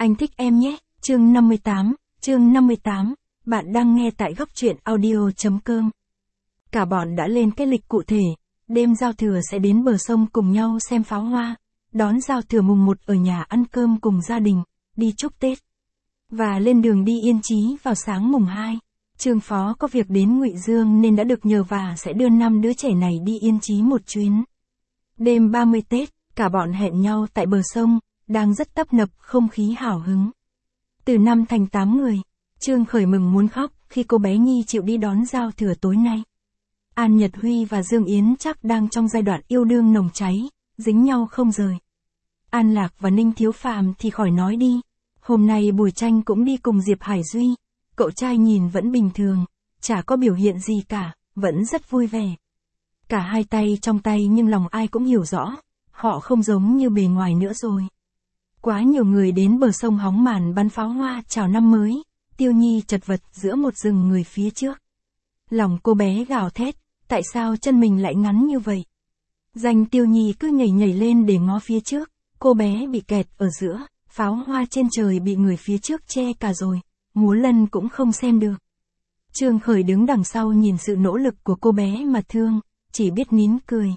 Anh thích em nhé, chương 58, bạn đang nghe tại góc truyện audio.com. Cả bọn đã lên cái lịch cụ thể, đêm giao thừa sẽ đến bờ sông cùng nhau xem pháo hoa, đón giao thừa mùng 1 ở nhà ăn cơm cùng gia đình, đi chúc Tết. Và lên đường đi Yên Chí vào sáng mùng 2. Trương Phó có việc đến Ngụy Dương nên đã được nhờ và sẽ đưa 5 đứa trẻ này đi Yên Chí một chuyến. Đêm 30 Tết, cả bọn hẹn nhau tại bờ sông, đang rất tấp nập, không khí hào hứng. Từ 5 thành 8 người, Trương Khởi mừng muốn khóc khi cô bé Nhi chịu đi đón giao thừa tối nay. An Nhật Huy và Dương Yến chắc đang trong giai đoạn yêu đương nồng cháy, dính nhau không rời. An Lạc và Ninh Thiếu Phàm thì khỏi nói đi. Hôm nay Bùi Tranh cũng đi cùng Diệp Hải Duy. Cậu trai nhìn vẫn bình thường, chả có biểu hiện gì cả, vẫn rất vui vẻ. Cả hai tay trong tay nhưng lòng ai cũng hiểu rõ, họ không giống như bề ngoài nữa rồi. Quá nhiều người đến bờ sông hóng màn bắn pháo hoa chào năm mới, Tiêu Nhi chật vật giữa một rừng người phía trước. Lòng cô bé gào thét, tại sao chân mình lại ngắn như vậy? Danh Tiêu Nhi cứ nhảy nhảy lên để ngó phía trước, cô bé bị kẹt ở giữa, pháo hoa trên trời bị người phía trước che cả rồi, múa lân cũng không xem được. Trương Khởi đứng đằng sau nhìn sự nỗ lực của cô bé mà thương, chỉ biết nín cười.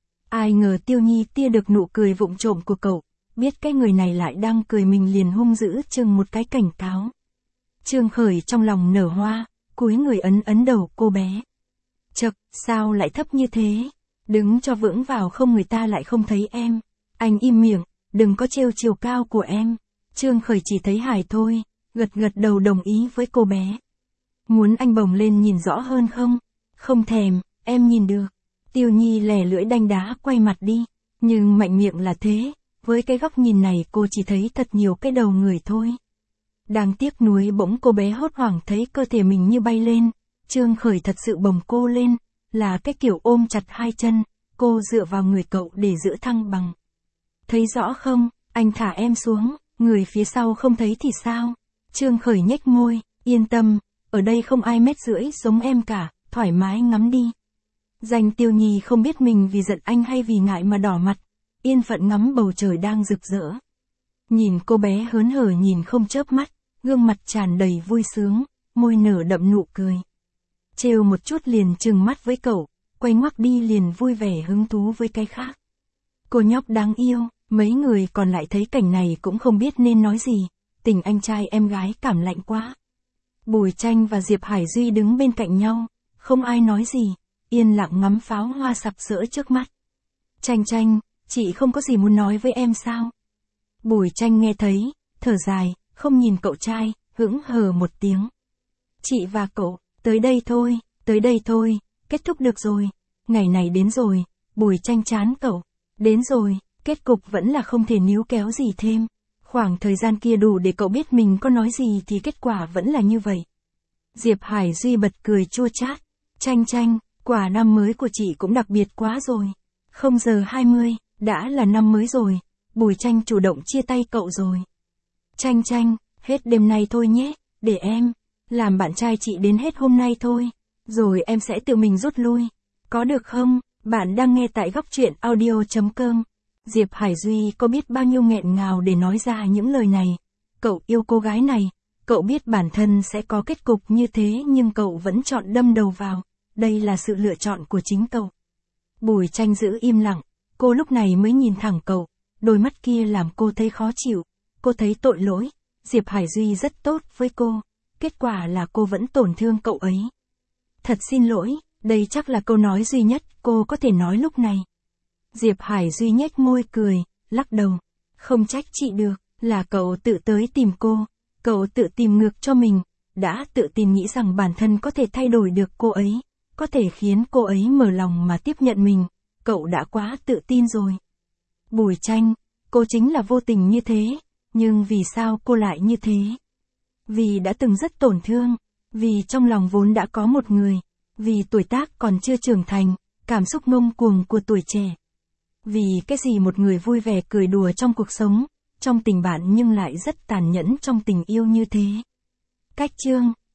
Ai ngờ Tiêu Nhi tia được nụ cười vụng trộm của cậu, biết cái người này lại đang cười mình liền hung dữ chừng một cái cảnh cáo. Trương Khởi trong lòng nở hoa, cúi người ấn đầu cô bé. Chậc, sao lại thấp như thế? Đứng cho vững vào không người ta lại không thấy em. Anh im miệng, đừng có trêu chiều cao của em. Trương Khởi chỉ thấy hài thôi, gật đầu đồng ý với cô bé. Muốn anh bồng lên nhìn rõ hơn không? Không thèm, em nhìn được. Tiêu Nhi lè lưỡi đanh đá quay mặt đi, nhưng mạnh miệng là thế, với cái góc nhìn này cô chỉ thấy thật nhiều cái đầu người thôi. Đang tiếc nuối bỗng cô bé hốt hoảng thấy cơ thể mình như bay lên, Trương Khởi thật sự bồng cô lên, là cái kiểu ôm chặt hai chân, cô dựa vào người cậu để giữ thăng bằng. Thấy rõ không, anh thả em xuống, người phía sau không thấy thì sao? Trương Khởi nhếch môi, yên tâm, ở đây không ai 1,5 mét giống em cả, thoải mái ngắm đi. Danh Tiêu Nhi không biết mình vì giận anh hay vì ngại mà đỏ mặt, yên phận ngắm bầu trời đang rực rỡ. Nhìn cô bé hớn hở nhìn không chớp mắt, gương mặt tràn đầy vui sướng, môi nở đậm nụ cười. Trêu một chút liền trừng mắt với cậu, quay ngoắt đi liền vui vẻ hứng thú với cái khác. Cô nhóc đáng yêu, mấy người còn lại thấy cảnh này cũng không biết nên nói gì, tình anh trai em gái cảm lạnh quá. Bùi Tranh và Diệp Hải Duy đứng bên cạnh nhau, không ai nói gì, yên lặng ngắm pháo hoa sặc sỡ trước mắt. Tranh, chị không có gì muốn nói với em sao? Bùi Tranh nghe thấy, thở dài, không nhìn cậu trai, hững hờ một tiếng. Chị và cậu, tới đây thôi, kết thúc được rồi, ngày này đến rồi. Bùi Tranh chán cậu, đến rồi, kết cục vẫn là không thể níu kéo gì thêm. Khoảng thời gian kia đủ để cậu biết mình có nói gì thì kết quả vẫn là như vậy. Diệp Hải Duy bật cười chua chát. Tranh, quả năm mới của chị cũng đặc biệt quá rồi. 0:20, đã là năm mới rồi. Bùi Tranh chủ động chia tay cậu rồi. Tranh, hết đêm nay thôi nhé, để em làm bạn trai chị đến hết hôm nay thôi, rồi em sẽ tự mình rút lui. Có được không? Bạn đang nghe tại góc truyện audio.com. Diệp Hải Duy có biết bao nhiêu nghẹn ngào để nói ra những lời này. Cậu yêu cô gái này, cậu biết bản thân sẽ có kết cục như thế nhưng cậu vẫn chọn đâm đầu vào. Đây là sự lựa chọn của chính cậu. Bùi Tranh giữ im lặng, cô lúc này mới nhìn thẳng cậu, đôi mắt kia làm cô thấy khó chịu, cô thấy tội lỗi. Diệp Hải Duy rất tốt với cô, kết quả là cô vẫn tổn thương cậu ấy. Thật xin lỗi, đây chắc là câu nói duy nhất cô có thể nói lúc này. Diệp Hải Duy nhếch môi cười, lắc đầu. Không trách chị được, là cậu tự tới tìm cô, cậu tự tìm ngược cho mình, đã tự tin nghĩ rằng bản thân có thể thay đổi được cô ấy, có thể khiến cô ấy mở lòng mà tiếp nhận mình, cậu đã quá tự tin rồi. Bùi Tranh, cô chính là vô tình như thế, nhưng vì sao cô lại như thế? Vì đã từng rất tổn thương, vì trong lòng vốn đã có một người, vì tuổi tác còn chưa trưởng thành, cảm xúc ngông cuồng của tuổi trẻ. Vì cái gì một người vui vẻ cười đùa trong cuộc sống, trong tình bạn nhưng lại rất tàn nhẫn trong tình yêu như thế. Cách chương